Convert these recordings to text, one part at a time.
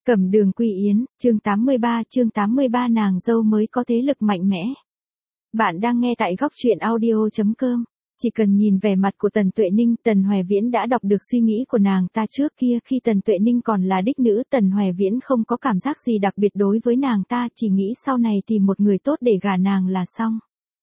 Cẩm Đường Quy Yến, chương 83 nàng dâu mới có thế lực mạnh mẽ. Bạn đang nghe tại góc truyện audio.com. Chỉ cần nhìn vẻ mặt của Tần Tuệ Ninh, Tần Hoài Viễn đã đọc được suy nghĩ của nàng ta trước kia khi Tần Tuệ Ninh còn là đích nữ. Tần Hoài Viễn không có cảm giác gì đặc biệt đối với nàng ta, chỉ nghĩ sau này tìm một người tốt để gả nàng là xong.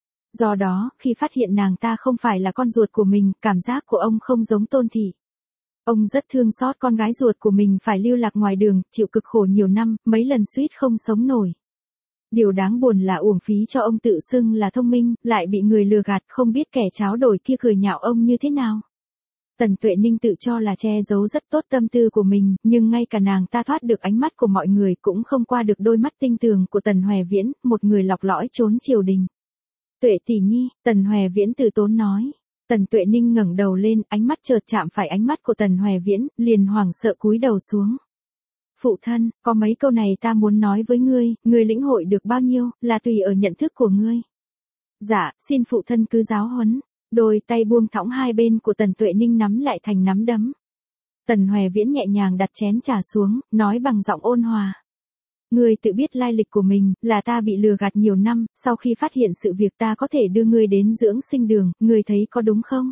Do đó, khi phát hiện nàng ta không phải là con ruột của mình, cảm giác của ông không giống Tôn Thị. Ông rất thương xót con gái ruột của mình phải lưu lạc ngoài đường, chịu cực khổ nhiều năm, mấy lần suýt không sống nổi. Điều đáng buồn là uổng phí cho ông tự xưng là thông minh, lại bị người lừa gạt, không biết kẻ tráo đổi kia cười nhạo ông như thế nào. Tần Tuệ Ninh tự cho là che giấu rất tốt tâm tư của mình, nhưng ngay cả nàng ta thoát được ánh mắt của mọi người cũng không qua được đôi mắt tinh tường của Tần Hoài Viễn, một người lọc lõi trốn triều đình. Tuệ tỷ nhi, Tần Hoài Viễn từ tốn nói. Tần Tuệ Ninh ngẩng đầu lên, ánh mắt chợt chạm phải ánh mắt của Tần Hoài Viễn, liền hoảng sợ cúi đầu xuống. Phụ thân, có mấy câu này ta muốn nói với ngươi lĩnh hội được bao nhiêu, là tùy ở nhận thức của ngươi. Dạ, xin phụ thân cứ giáo huấn. Đôi tay buông thõng hai bên của Tần Tuệ Ninh nắm lại thành nắm đấm. Tần Hoài Viễn nhẹ nhàng đặt chén trà xuống, nói bằng giọng ôn hòa. Ngươi tự biết lai lịch của mình, là ta bị lừa gạt nhiều năm, sau khi phát hiện sự việc ta có thể đưa ngươi đến dưỡng sinh đường, ngươi thấy có đúng không?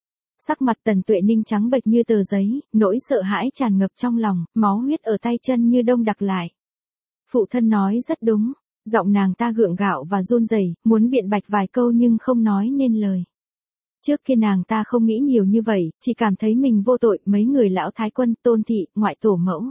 Sắc mặt Tần Tuệ Ninh trắng bệch như tờ giấy, nỗi sợ hãi tràn ngập trong lòng, máu huyết ở tay chân như đông đặc lại. Phụ thân nói rất đúng, giọng nàng ta gượng gạo và run rẩy, muốn biện bạch vài câu nhưng không nói nên lời. Trước kia nàng ta không nghĩ nhiều như vậy, chỉ cảm thấy mình vô tội, mấy người lão thái quân, Tôn Thị, ngoại tổ mẫu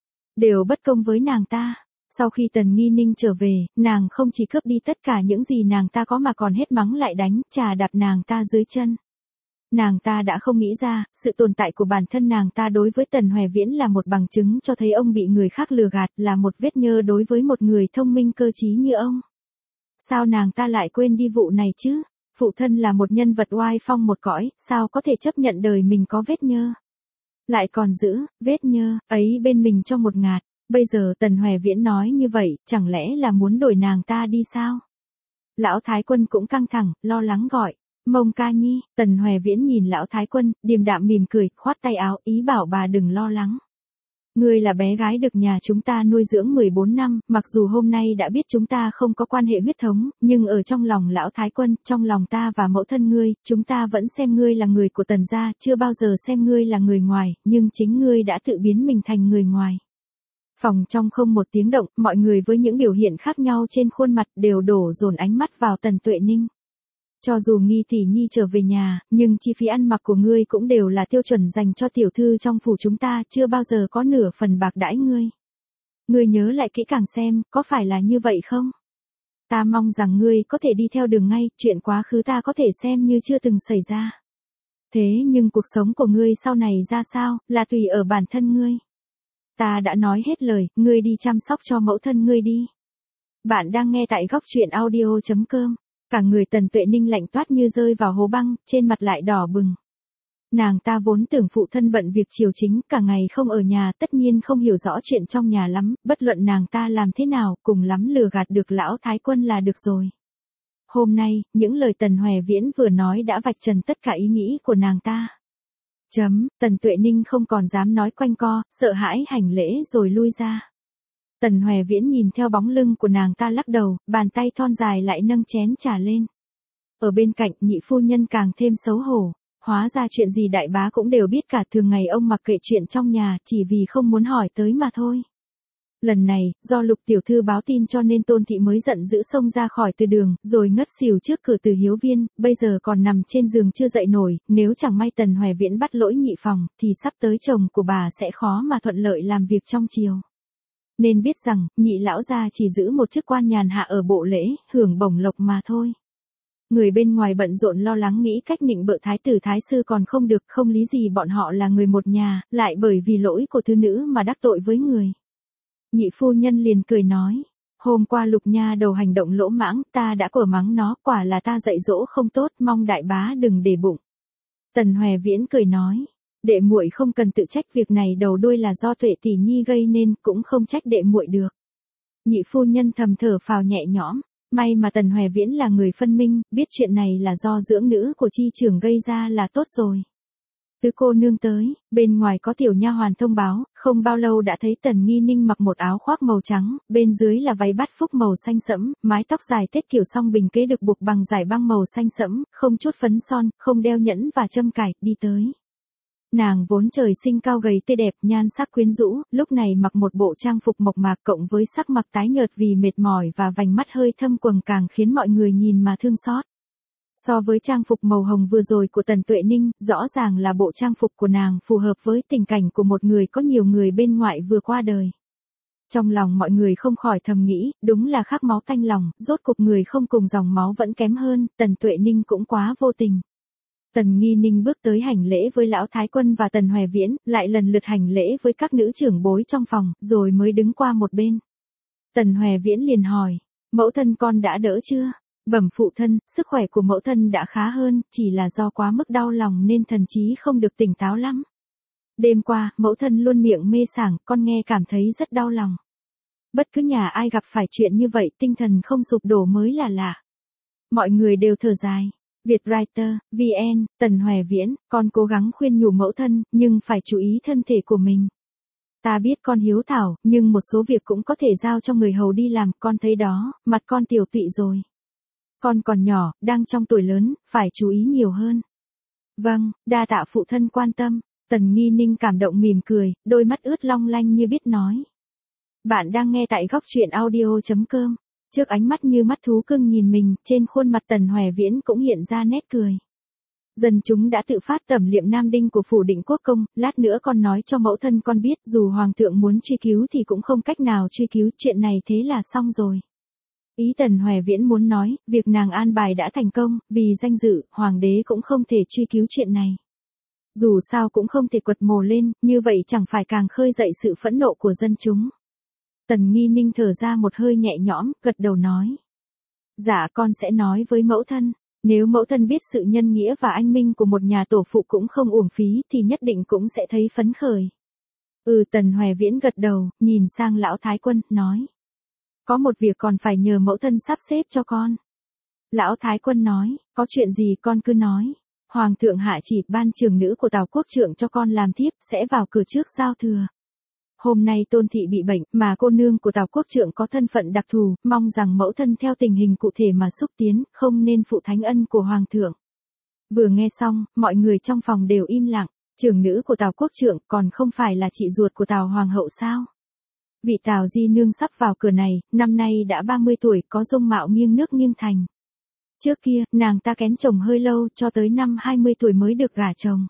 đều bất công với nàng ta. Sau khi Tần Nghi Ninh trở về, nàng không chỉ cướp đi tất cả những gì nàng ta có mà còn hết mắng lại đánh, trà đạp nàng ta dưới chân. Nàng ta đã không nghĩ ra, sự tồn tại của bản thân nàng ta đối với Tần Hoài Viễn là một bằng chứng cho thấy ông bị người khác lừa gạt, là một vết nhơ đối với một người thông minh cơ trí như ông. Sao nàng ta lại quên đi vụ này chứ? Phụ thân là một nhân vật oai phong một cõi, sao có thể chấp nhận đời mình có vết nhơ? Lại còn giữ, vết nhơ, ấy bên mình cho một ngạt. Bây giờ Tần Hoài Viễn nói như vậy, chẳng lẽ là muốn đổi nàng ta đi sao? Lão Thái Quân cũng căng thẳng, lo lắng gọi. Mông ca nhi, Tần Hoài Viễn nhìn Lão Thái Quân, điềm đạm mỉm cười, khoát tay áo, ý bảo bà đừng lo lắng. Ngươi là bé gái được nhà chúng ta nuôi dưỡng 14 năm, mặc dù hôm nay đã biết chúng ta không có quan hệ huyết thống, nhưng ở trong lòng Lão Thái Quân, trong lòng ta và mẫu thân ngươi, chúng ta vẫn xem ngươi là người của Tần gia, chưa bao giờ xem ngươi là người ngoài, nhưng chính ngươi đã tự biến mình thành người ngoài. Phòng trong không một tiếng động, mọi người với những biểu hiện khác nhau trên khuôn mặt đều đổ dồn ánh mắt vào Tần Tuệ Ninh. Cho dù Nghi tỷ nhi trở về nhà, nhưng chi phí ăn mặc của ngươi cũng đều là tiêu chuẩn dành cho tiểu thư trong phủ chúng ta, chưa bao giờ có nửa phần bạc đãi ngươi. Ngươi nhớ lại kỹ càng xem, có phải là như vậy không? Ta mong rằng ngươi có thể đi theo đường ngay, chuyện quá khứ ta có thể xem như chưa từng xảy ra. Thế nhưng cuộc sống của ngươi sau này ra sao, là tùy ở bản thân ngươi. Ta đã nói hết lời, ngươi đi chăm sóc cho mẫu thân ngươi đi. Bạn đang nghe tại góc truyện audio.com. Cả người Tần Tuệ Ninh lạnh toát như rơi vào hố băng, trên mặt lại đỏ bừng. Nàng ta vốn tưởng phụ thân bận việc triều chính, cả ngày không ở nhà, tất nhiên không hiểu rõ chuyện trong nhà lắm, bất luận nàng ta làm thế nào, cùng lắm lừa gạt được Lão Thái Quân là được rồi. Hôm nay, những lời Tần Hoài Viễn vừa nói đã vạch trần tất cả ý nghĩ của nàng ta. Tần Tuệ Ninh không còn dám nói quanh co, sợ hãi hành lễ rồi lui ra. Tần Hoài Viễn nhìn theo bóng lưng của nàng ta lắc đầu, bàn tay thon dài lại nâng chén trà lên. Ở bên cạnh, nhị phu nhân càng thêm xấu hổ. Hóa ra chuyện gì đại bá cũng đều biết cả, thường ngày ông mặc kệ chuyện trong nhà, chỉ vì không muốn hỏi tới mà thôi. Lần này, do Lục tiểu thư báo tin cho nên Tôn Thị mới giận dữ xông ra khỏi từ đường, rồi ngất xỉu trước cửa Từ Hiếu Viên, bây giờ còn nằm trên giường chưa dậy nổi, nếu chẳng may Tần Hoài Viễn bắt lỗi nhị phòng, thì sắp tới chồng của bà sẽ khó mà thuận lợi làm việc trong triều. Nên biết rằng, nhị lão gia chỉ giữ một chức quan nhàn hạ ở bộ lễ, hưởng bổng lộc mà thôi. Người bên ngoài bận rộn lo lắng nghĩ cách nịnh bợ thái tử thái sư còn không được, không lý gì bọn họ là người một nhà, lại bởi vì lỗi của thư nữ mà đắc tội với người. Nhị phu nhân liền cười nói, hôm qua Lục nha đầu hành động lỗ mãng, ta đã cổ mắng nó, quả là ta dạy dỗ không tốt, mong đại bá đừng để bụng. Tần Hoài Viễn cười nói, đệ muội không cần tự trách, việc này đầu đuôi là do Tuệ tỷ nhi gây nên, cũng không trách đệ muội được. Nhị phu nhân thầm thở phào nhẹ nhõm, may mà Tần Hoài Viễn là người phân minh, biết chuyện này là do dưỡng nữ của chi trưởng gây ra là tốt rồi. Tứ cô nương tới, bên ngoài có tiểu nha hoàn thông báo, không bao lâu đã thấy Tần Nghi Ninh mặc một áo khoác màu trắng, bên dưới là váy bát phúc màu xanh sẫm, mái tóc dài tết kiểu song bình kế được buộc bằng dải băng màu xanh sẫm, không chút phấn son, không đeo nhẫn và châm cài, đi tới. Nàng vốn trời sinh cao gầy tươi đẹp, nhan sắc quyến rũ, lúc này mặc một bộ trang phục mộc mạc cộng với sắc mặt tái nhợt vì mệt mỏi và vành mắt hơi thâm quầng càng khiến mọi người nhìn mà thương xót. So với trang phục màu hồng vừa rồi của Tần Tuệ Ninh, rõ ràng là bộ trang phục của nàng phù hợp với tình cảnh của một người có nhiều người bên ngoại vừa qua đời. Trong lòng mọi người không khỏi thầm nghĩ, đúng là khắc máu tanh lòng, rốt cuộc người không cùng dòng máu vẫn kém hơn, Tần Tuệ Ninh cũng quá vô tình. Tần Nghi Ninh bước tới hành lễ với Lão Thái Quân và Tần Hoè Viễn, lại lần lượt hành lễ với các nữ trưởng bối trong phòng, rồi mới đứng qua một bên. Tần Hoè Viễn liền hỏi, mẫu thân con đã đỡ chưa? Bẩm phụ thân, sức khỏe của mẫu thân đã khá hơn, chỉ là do quá mức đau lòng nên thần trí không được tỉnh táo lắm. Đêm qua, mẫu thân luôn miệng mê sảng, con nghe cảm thấy rất đau lòng. Bất cứ nhà ai gặp phải chuyện như vậy tinh thần không sụp đổ mới là lạ. Mọi người đều thở dài. Vietwriter, VN, Tần Hoè Viễn, con cố gắng khuyên nhủ mẫu thân, nhưng phải chú ý thân thể của mình. Ta biết con hiếu thảo, nhưng một số việc cũng có thể giao cho người hầu đi làm, con thấy đó, mặt con tiểu tụy rồi. Con còn nhỏ, đang trong tuổi lớn, phải chú ý nhiều hơn. Vâng, đa tạ phụ thân quan tâm. Tần Nghi Ninh cảm động mỉm cười, đôi mắt ướt long lanh như biết nói. Bạn đang nghe tại góc truyện audio.com. Trước ánh mắt như mắt thú cưng nhìn mình, trên khuôn mặt Tần Hoè Viễn cũng hiện ra nét cười. Dân chúng đã tự phát tẩm liệm nam đinh của phủ Định Quốc công, lát nữa con nói cho mẫu thân con biết, dù hoàng thượng muốn truy cứu thì cũng không cách nào truy cứu, chuyện này thế là xong rồi. Ý Tần Hoè Viễn muốn nói, việc nàng an bài đã thành công, vì danh dự, hoàng đế cũng không thể truy cứu chuyện này. Dù sao cũng không thể quật mồ lên, như vậy chẳng phải càng khơi dậy sự phẫn nộ của dân chúng. Tần Nghi Ninh thở ra một hơi nhẹ nhõm, gật đầu nói. Dạ con sẽ nói với mẫu thân, nếu mẫu thân biết sự nhân nghĩa và anh minh của một nhà tổ phụ cũng không uổng phí thì nhất định cũng sẽ thấy phấn khởi. Tần Hoè Viễn gật đầu, nhìn sang Lão Thái Quân, nói. Có một việc còn phải nhờ mẫu thân sắp xếp cho con. Lão Thái Quân nói, có chuyện gì con cứ nói. Hoàng thượng hạ chỉ ban trưởng nữ của Tào Quốc Trượng cho con làm thiếp, sẽ vào cửa trước giao thừa. Hôm nay Tôn thị bị bệnh, mà cô nương của Tào Quốc Trượng có thân phận đặc thù, mong rằng mẫu thân theo tình hình cụ thể mà xúc tiến, không nên phụ thánh ân của Hoàng thượng. Vừa nghe xong, mọi người trong phòng đều im lặng, trưởng nữ của Tào Quốc Trượng còn không phải là chị ruột của Tào Hoàng hậu sao? Vị Tào di nương sắp vào cửa này, năm nay đã 30 tuổi, có dung mạo nghiêng nước nghiêng thành. Trước kia, nàng ta kén chồng hơi lâu, cho tới năm 20 tuổi mới được gả chồng.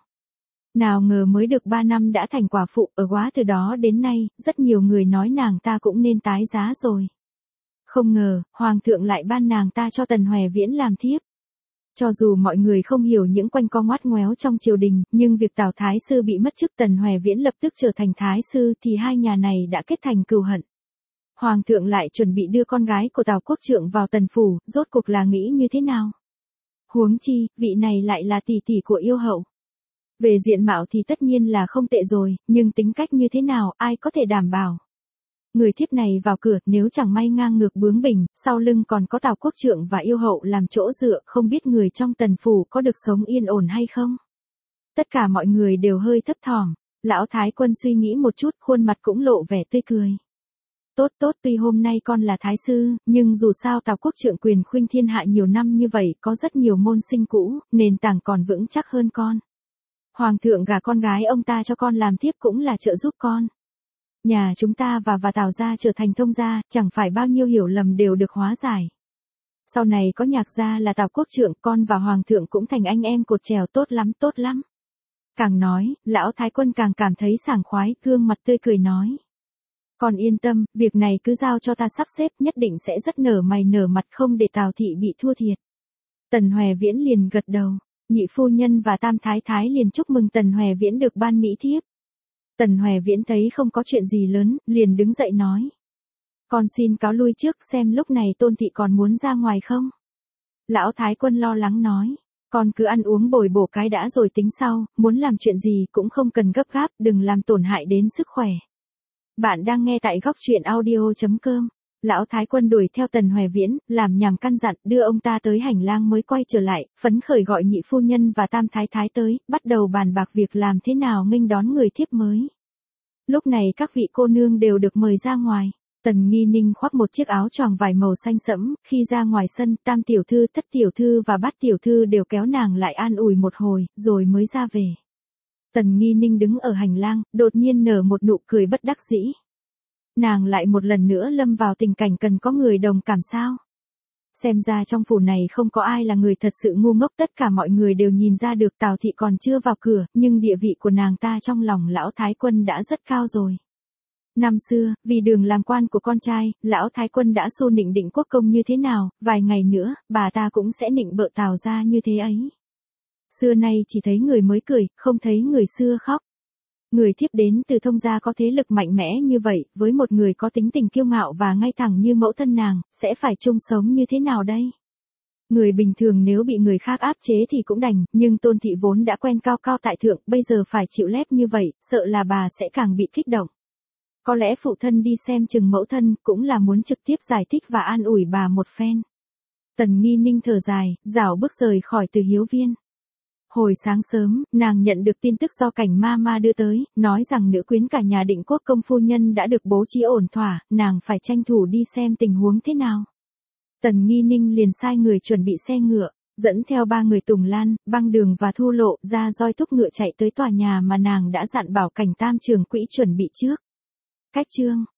Nào ngờ mới được 3 năm đã thành quả phụ, ở quá từ đó đến nay, rất nhiều người nói nàng ta cũng nên tái giá rồi. Không ngờ, Hoàng thượng lại ban nàng ta cho Tần Hoè Viễn làm thiếp. Cho dù mọi người không hiểu những quanh co ngoắt ngoéo trong triều đình, nhưng việc Tào Thái Sư bị mất chức Tần Hoè Viễn lập tức trở thành Thái Sư thì hai nhà này đã kết thành cừu hận. Hoàng thượng lại chuẩn bị đưa con gái của Tào Quốc Trượng vào Tần Phủ, rốt cuộc là nghĩ như thế nào? Huống chi, vị này lại là tỷ tỷ của yêu hậu. Về diện mạo thì tất nhiên là không tệ rồi, nhưng tính cách như thế nào, ai có thể đảm bảo. Người thiếp này vào cửa, nếu chẳng may ngang ngược bướng bỉnh, sau lưng còn có Tào Quốc Trượng và yêu hậu làm chỗ dựa, không biết người trong Tần Phủ có được sống yên ổn hay không. Tất cả mọi người đều hơi thấp thỏm, Lão Thái Quân suy nghĩ một chút, khuôn mặt cũng lộ vẻ tươi cười. Tốt, tuy hôm nay con là Thái Sư, nhưng dù sao Tào Quốc Trượng quyền khuynh thiên hạ nhiều năm như vậy, có rất nhiều môn sinh cũ, nền tảng còn vững chắc hơn con. Hoàng thượng gả con gái ông ta cho con làm thiếp cũng là trợ giúp con. Nhà chúng ta và Tào gia trở thành thông gia, chẳng phải bao nhiêu hiểu lầm đều được hóa giải. Sau này có Nhạc gia là Tào Quốc Trượng, con và Hoàng thượng cũng thành anh em cột chèo, tốt lắm. Càng nói, Lão Thái Quân càng cảm thấy sảng khoái, gương mặt tươi cười nói. Con yên tâm, việc này cứ giao cho ta sắp xếp, nhất định sẽ rất nở mày nở mặt, không để Tào thị bị thua thiệt. Tần Hoè Viễn liền gật đầu, nhị phu nhân và tam thái thái liền chúc mừng Tần Hoè Viễn được ban mỹ thiếp. Tần Hoè Viễn thấy không có chuyện gì lớn, liền đứng dậy nói. Con xin cáo lui trước, xem lúc này Tôn thị còn muốn ra ngoài không? Lão Thái Quân lo lắng nói. Con cứ ăn uống bồi bổ cái đã rồi tính sau, muốn làm chuyện gì cũng không cần gấp gáp, đừng làm tổn hại đến sức khỏe. Bạn đang nghe tại góc truyện audio.com. Lão Thái Quân đuổi theo Tần Hoè Viễn, làm nhảm căn dặn, đưa ông ta tới hành lang mới quay trở lại, phấn khởi gọi nhị phu nhân và tam thái thái tới, bắt đầu bàn bạc việc làm thế nào nghênh đón người thiếp mới. Lúc này các vị cô nương đều được mời ra ngoài. Tần Nghi Ninh khoác một chiếc áo choàng vải màu xanh sẫm, khi ra ngoài sân, tam tiểu thư, thất tiểu thư và bát tiểu thư đều kéo nàng lại an ủi một hồi, rồi mới ra về. Tần Nghi Ninh đứng ở hành lang, đột nhiên nở một nụ cười bất đắc dĩ. Nàng lại một lần nữa lâm vào tình cảnh cần có người đồng cảm sao. Xem ra trong phủ này không có ai là người thật sự ngu ngốc, tất cả mọi người đều nhìn ra được Tào thị còn chưa vào cửa, nhưng địa vị của nàng ta trong lòng lão Thái Quân đã rất cao rồi. Năm xưa, vì đường làm quan của con trai, lão Thái Quân đã xu nịnh Định Quốc công như thế nào, vài ngày nữa, bà ta cũng sẽ nịnh bợ Tào gia như thế ấy. Xưa nay chỉ thấy người mới cười, không thấy người xưa khóc. Người thiếp đến từ Thông gia có thế lực mạnh mẽ như vậy, với một người có tính tình kiêu ngạo và ngay thẳng như mẫu thân nàng, sẽ phải chung sống như thế nào đây? Người bình thường nếu bị người khác áp chế thì cũng đành, nhưng Tôn thị vốn đã quen cao cao tại thượng, bây giờ phải chịu lép như vậy, sợ là bà sẽ càng bị kích động. Có lẽ phụ thân đi xem chừng mẫu thân, cũng là muốn trực tiếp giải thích và an ủi bà một phen. Tần Nghi Ninh thở dài, rảo bước rời khỏi Từ Hiếu Viên. Hồi sáng sớm, nàng nhận được tin tức do Cảnh Ma đưa tới, nói rằng nữ quyến cả nhà Định Quốc công phu nhân đã được bố trí ổn thỏa, nàng phải tranh thủ đi xem tình huống thế nào. Tần Nghi Ninh liền sai người chuẩn bị xe ngựa, dẫn theo 3 người Tùng Lan, Băng Đường và Thu Lộ ra roi thúc ngựa chạy tới tòa nhà mà nàng đã dặn bảo Cảnh Tam trưởng quỹ chuẩn bị trước. Cách chương